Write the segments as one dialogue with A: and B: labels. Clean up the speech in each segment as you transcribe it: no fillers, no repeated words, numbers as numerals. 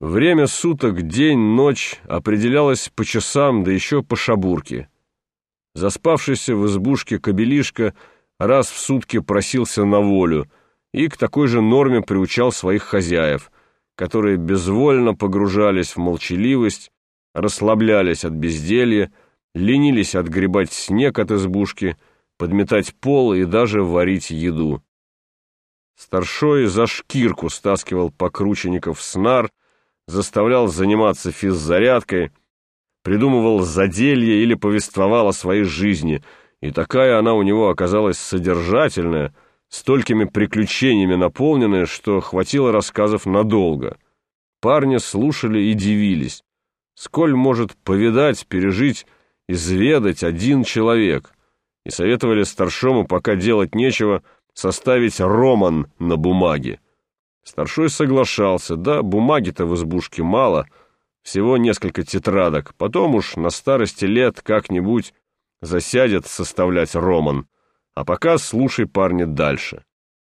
A: Время суток, день, ночь определялось по часам, да еще по шабурке. Заспавшийся в избушке кобелишка раз в сутки просился на волю и к такой же норме приучал своих хозяев, которые безвольно погружались в молчаливость, расслаблялись от безделья, ленились отгребать снег от избушки, подметать пол и даже варить еду. Старшой за шкирку стаскивал покрученников с нар, заставлял заниматься физзарядкой, придумывал заделье или повествовал о своей жизни, и такая она у него оказалась содержательная, столькими приключениями наполненная, что хватило рассказов надолго. Парни слушали и дивились. Сколь может повидать, пережить, изведать один человек, и советовали старшому, пока делать нечего, составить роман на бумаге. Старшой соглашался, да бумаги-то в избушке мало, всего несколько тетрадок, потом уж на старости лет как-нибудь засядет составлять роман, а пока слушай, парни, дальше.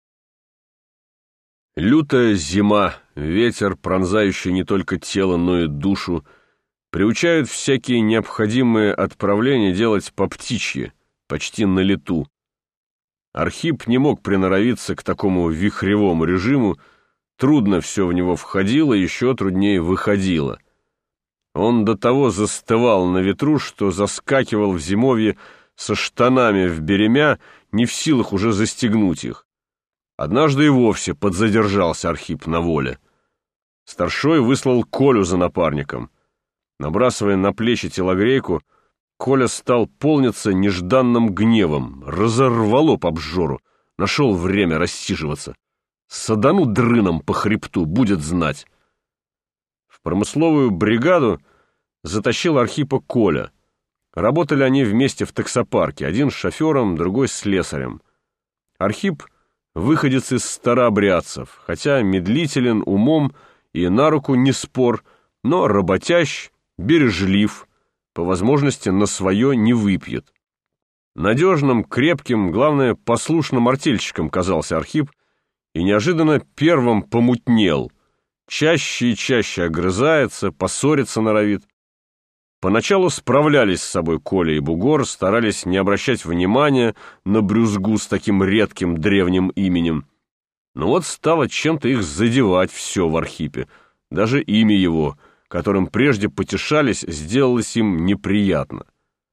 A: Лютая зима, ветер, пронзающий не только тело, но и душу, приучают всякие необходимые отправления делать по птичьи, почти на лету. Архип не мог приноровиться к такому вихревому режиму, трудно все в него входило, еще труднее выходило. Он до того застывал на ветру, что заскакивал в зимовье со штанами в беремя, не в силах уже застегнуть их. Однажды и вовсе подзадержался Архип на воле. Старшой выслал Колю за напарником. Набрасывая на плечи телогрейку, Коля стал полниться нежданным гневом, разорвало по обжору, нашел время рассиживаться. Садану дрыном по хребту, будет знать. В промысловую бригаду затащил Архипа Коля. Работали они вместе в таксопарке, один с шофером, другой с слесарем. Архип — выходец из старообрядцев, хотя медлителен умом и на руку не спор, но работящ, бережлив, по возможности на свое не выпьет. Надежным, крепким, главное, послушным артельщиком казался Архип, и неожиданно первым помутнел, чаще и чаще огрызается, поссориться норовит. Поначалу справлялись с собой Коля и Бугор, старались не обращать внимания на брюзгу с таким редким древним именем. Но вот стало чем-то их задевать все в Архипе, даже имя его, которым прежде потешались, сделалось им неприятно.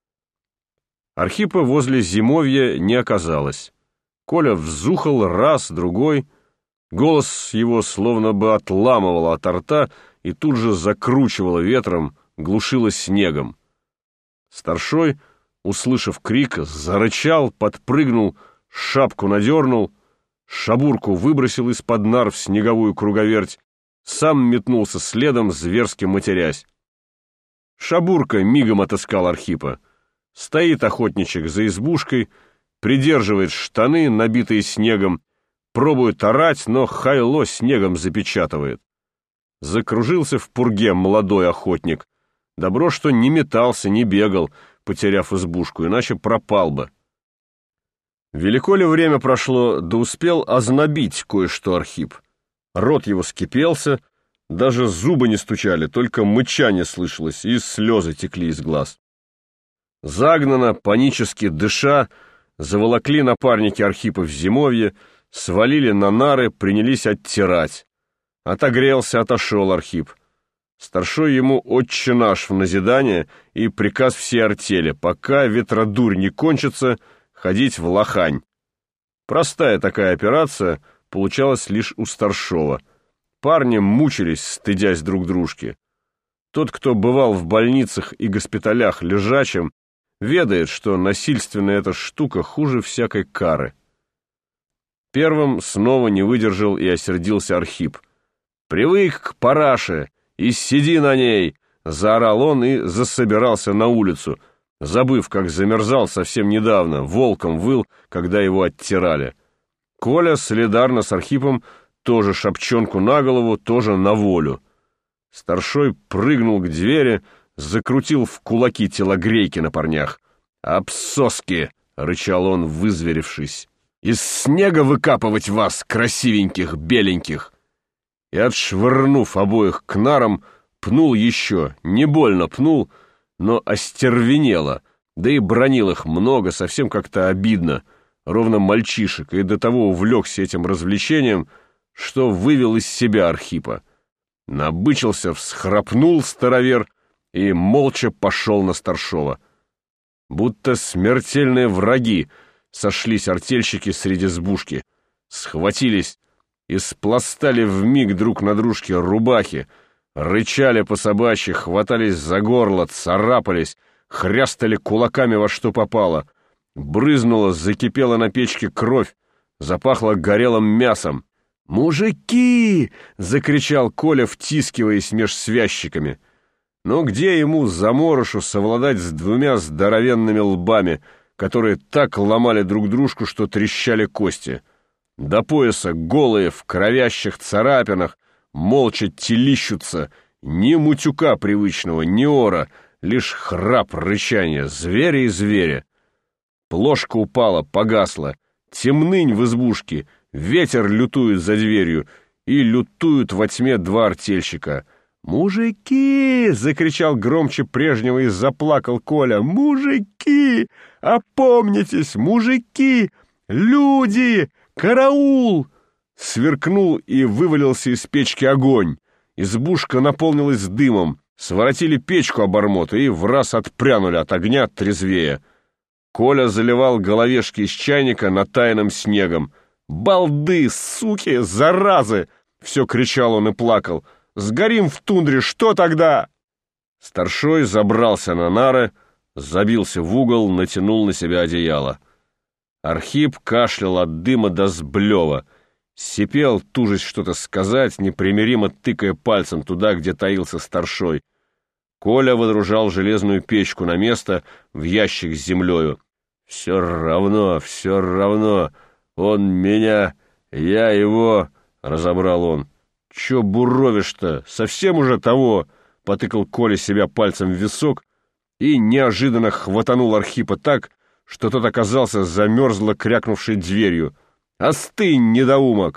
A: Архипа возле зимовья не оказалось. Коля взухал раз, другой. Голос его словно бы отламывало от рта и тут же закручивало ветром, глушило снегом. Старшой, услышав крик, зарычал, подпрыгнул, шапку надернул, шабурку выбросил из-под нар в снеговую круговерть, сам метнулся следом, зверски матерясь. Шабурка мигом отыскал Архипа. Стоит охотничек за избушкой, придерживает штаны, набитые снегом, пробует орать, но хайло снегом запечатывает. Закружился в пурге молодой охотник. Добро, что не метался, не бегал, потеряв избушку, иначе пропал бы. Велико ли время прошло, да успел ознобить кое-что Архип. Рот его скипелся, даже зубы не стучали, только мычание слышалось, и слезы текли из глаз. Загнано, панически дыша, заволокли напарники Архипа в зимовье, свалили на нары, принялись оттирать. Отогрелся, отошел Архип. Старшой ему отче наш в назидание и приказ всей артели, пока ветродурь не кончится, ходить в лохань. Простая такая операция получалась лишь у старшего. Парни мучились, стыдясь друг дружки. Тот, кто бывал в больницах и госпиталях лежачим, ведает, что насильственная эта штука хуже всякой кары. Первым снова не выдержал и осердился Архип. «Привык к параше и сиди на ней!» — заорал он и засобирался на улицу, забыв, как замерзал совсем недавно, волком выл, когда его оттирали. Коля солидарно с Архипом тоже шапчонку на голову, тоже на волю. Старшой прыгнул к двери, закрутил в кулаки телогрейки на парнях. «Обсоски!» — рычал он, вызверившись. «Из снега выкапывать вас, красивеньких, беленьких!» и, отшвырнув обоих к нарам, пнул еще, не больно пнул, но остервенело, да и бранил их много, совсем как-то обидно, ровно мальчишек, и до того увлекся этим развлечением, что вывел из себя Архипа. Набычился, всхрапнул старовер и молча пошел на Старшова. Будто смертельные враги сошлись артельщики среди избушки, схватились и спластали вмиг друг на дружке рубахи, рычали по-собачьи, хватались за горло, царапались, хрястали кулаками во что попало. Брызнула, закипела на печке кровь, запахло горелым мясом. «Мужики!» — закричал Коля, втискиваясь меж связчиками. Но где ему, заморышу, совладать с двумя здоровенными лбами, которые так ломали друг дружку, что трещали кости? До пояса голые, в кровящих царапинах, молча телищутся, ни мутюка привычного, ни ора, лишь храп, рычание, звери и звери. Плошка упала, погасла, темнынь в избушке, ветер лютует за дверью, и лютуют во тьме два артельщика. «Мужики!» — закричал громче прежнего и заплакал Коля. «Мужики! Опомнитесь, мужики! Люди! Караул!» Сверкнул и вывалился из печки огонь. Избушка наполнилась дымом. Своротили печку обормота и враз отпрянули от огня трезвее. Коля заливал головешки из чайника натаянным снегом. «Балды, суки, заразы!» — все кричал он и плакал. «Сгорим в тундре, что тогда?» Старшой забрался на нары, забился в угол, натянул на себя одеяло. Архип кашлял от дыма до сблева, сипел, тужась что-то сказать, непримиримо тыкая пальцем туда, где таился Старшой. Коля водружал железную печку на место в ящик с землею. «Все равно, он меня, я его», — разобрал он. «Че буровишь-то? Совсем уже того!» — потыкал Коля себя пальцем в висок и неожиданно хватанул Архипа так, что тот оказался замерзло крякнувшей дверью. «Остынь, недоумок!»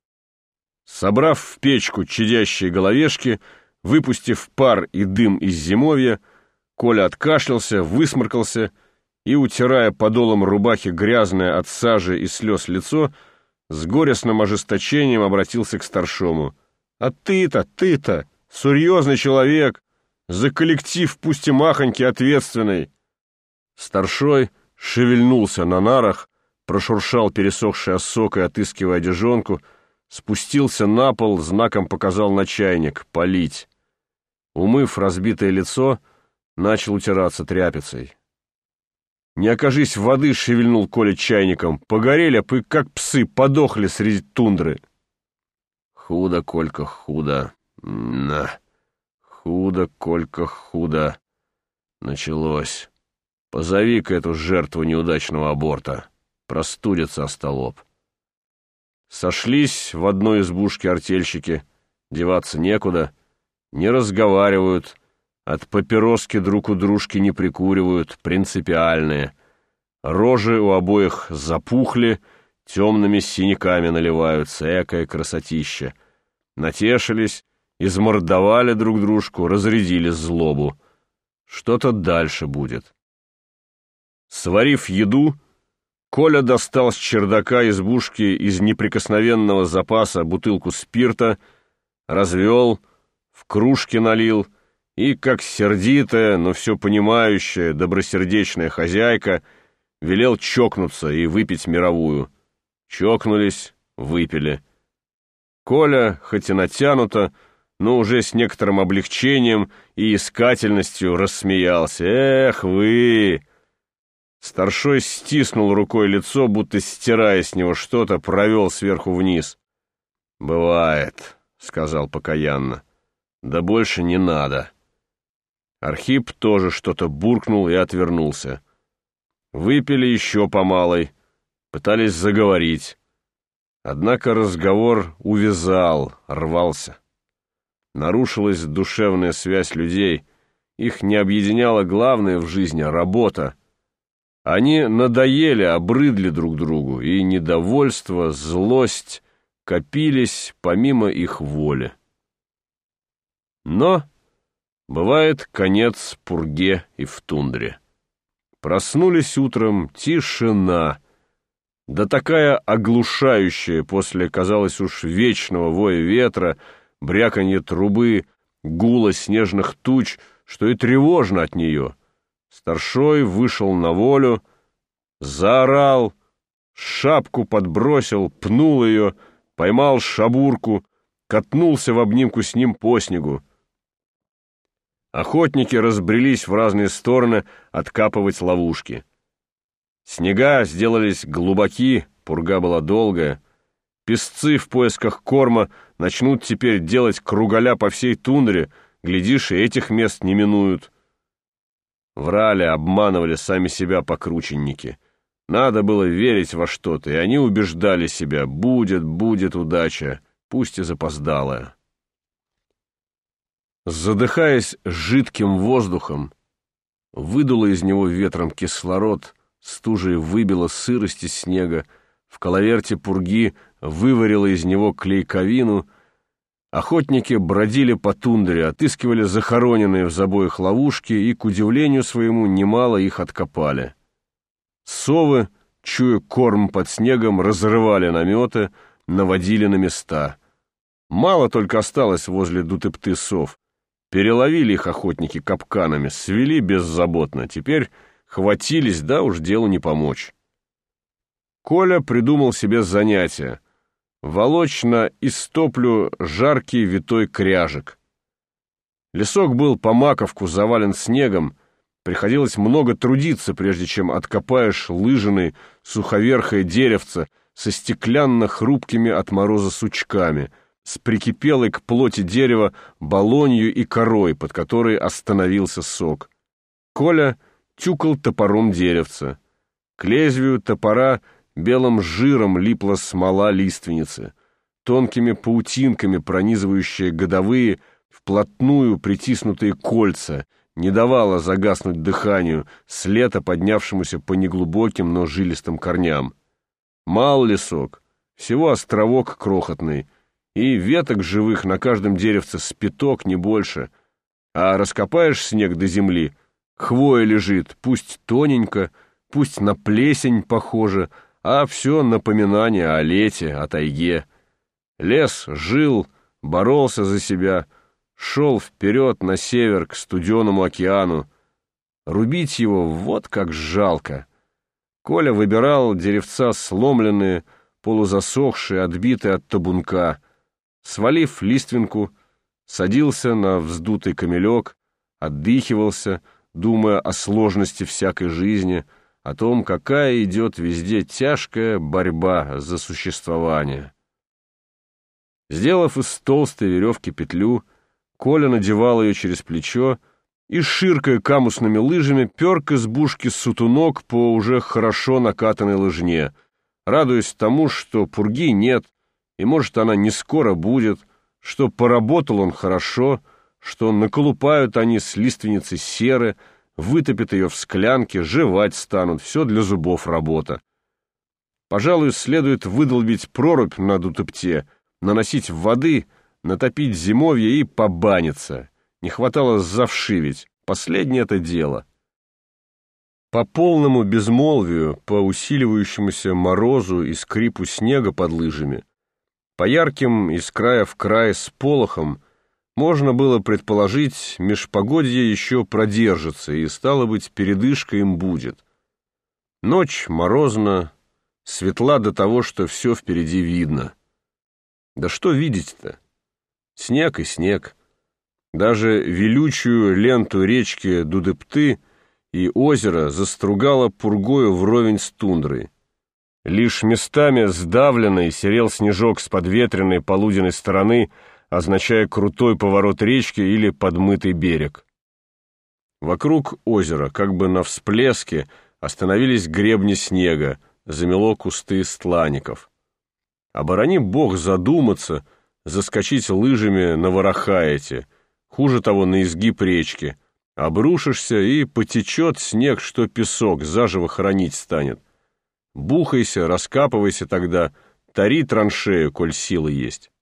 A: Собрав в печку чадящие головешки, выпустив пар и дым из зимовья, Коля откашлялся, высморкался и, утирая подолом рубахи грязное от сажи и слез лицо, с горестным ожесточением обратился к Старшому. «А ты-то, серьезный человек, за коллектив пусть и махонький ответственный». Старшой шевельнулся на нарах, прошуршал пересохшей осокой, отыскивая одежонку, спустился на пол, знаком показал на чайник «полить». Умыв разбитое лицо, начал утираться тряпицей. «Не окажись воды», — шевельнул Коля чайником, — «погорели, как псы, подохли среди тундры». «Худо, Колька, худо. Худо, Колька, худо. Началось. Позови-ка эту жертву неудачного аборта. Простудится остолоп». Сошлись в одной избушке артельщики. Деваться некуда. Не разговаривают. От папироски друг у дружки не прикуривают. Принципиальные. Рожи у обоих запухли, темными синяками наливаются, экое красотища. Натешились, измордовали друг дружку, разрядили злобу. Что-то дальше будет. Сварив еду, Коля достал с чердака избушки из неприкосновенного запаса бутылку спирта, развел, в кружки налил и, как сердитая, но все понимающая, добросердечная хозяйка, велел чокнуться и выпить мировую. Чокнулись, выпили. Коля, хоть и натянуто, но уже с некоторым облегчением и искательностью рассмеялся. «Эх вы!» Старшой стиснул рукой лицо, будто стирая с него что-то, провел сверху вниз. «Бывает», — сказал покаянно. «Да больше не надо». Архип тоже что-то буркнул и отвернулся. Выпили еще по малой, пытались заговорить. Однако разговор увязал, рвался. Нарушилась душевная связь людей, их не объединяла главное в жизни — работа. Они надоели, обрыдли друг другу, и недовольство, злость копились помимо их воли. Но бывает конец пурге и в тундре. Проснулись утром, тишина, да такая оглушающая после, казалось уж, вечного воя ветра, бряканье трубы, гула снежных туч, что и тревожно от нее. Старшой вышел на волю, заорал, шапку подбросил, пнул ее, поймал шабурку, катнулся в обнимку с ним по снегу. Охотники разбрелись в разные стороны откапывать ловушки. Снега сделались глубоки, пурга была долгая. Песцы в поисках корма начнут теперь делать круголя по всей тундре, глядишь, и этих мест не минуют. Врали, обманывали сами себя покрученники. Надо было верить во что-то, и они убеждали себя: будет удача, пусть и запоздалая. Задыхаясь жидким воздухом, выдуло из него ветром кислород, стужей выбило сырость из снега, в коловерте пурги выварило из него клейковину. Охотники бродили по тундре, отыскивали захороненные в забоях ловушки и, к удивлению своему, немало их откопали. Совы, чуя корм под снегом, разрывали наметы, наводили на места. Мало только осталось возле Дутепты сов. Переловили их охотники капканами, свели беззаботно. Теперь хватились, да уж делу не помочь. Коля придумал себе занятие — волочь на истоплю жаркий витой кряжек. Лесок был по маковку завален снегом, приходилось много трудиться, прежде чем откопаешь лыжиной суховерхое деревце со стеклянно-хрупкими от мороза сучками, с прикипелой к плоти дерева болонью и корой, под которой остановился сок. Коля тюкал топором деревца. К лезвию топора белым жиром липла смола лиственницы, тонкими паутинками пронизывающая годовые, вплотную притиснутые кольца, не давала загаснуть дыханию, с лета поднявшемуся по неглубоким, но жилистым корням. Мал лесок, всего островок крохотный, и веток живых на каждом деревце с пяток, не больше. А раскопаешь снег до земли, хвоя лежит, пусть тоненько, пусть на плесень похоже, а все напоминание о лете, о тайге. Лес жил, боролся за себя, шел вперед на север к студеному океану. Рубить его вот как жалко. Коля выбирал деревца сломленные, полузасохшие, отбитые от табунка. Свалив лиственку, садился на вздутый камелек, отдыхивался, думая о сложности всякой жизни, о том, какая идет везде тяжкая борьба за существование. Сделав из толстой веревки петлю, Коля надевал ее через плечо и, ширкая камусными лыжами, пер к избушке сутунок по уже хорошо накатанной лыжне, радуясь тому, что пурги нет, и, может, она не скоро будет, что поработал он хорошо, что наколупают они с лиственницы серы, вытопят ее в склянке, жевать станут, все для зубов работа. Пожалуй, следует выдолбить прорубь на Дутепте, наносить воды, натопить зимовье и побаниться. Не хватало завшивить, последнее это дело. По полному безмолвию, по усиливающемуся морозу и скрипу снега под лыжами, по ярким из края в край сполохам, можно было предположить, межпогодье еще продержится, и, стало быть, передышка им будет. Ночь морозна, светла до того, что все впереди видно. Да что видеть-то? Снег и снег. Даже велючую ленту речки Дутепты и озеро застругало пургою вровень с тундрой. Лишь местами сдавленный серел снежок с подветренной полуденной стороны, означая крутой поворот речки или подмытый берег. Вокруг озера, как бы на всплеске, остановились гребни снега, замело кусты стланников. Оборони бог задуматься, заскочить лыжами на вороха эти, хуже того, на изгиб речки. Обрушишься, и потечет снег, что песок, заживо хоронить станет. Бухайся, раскапывайся тогда, Тори траншею, коль силы есть.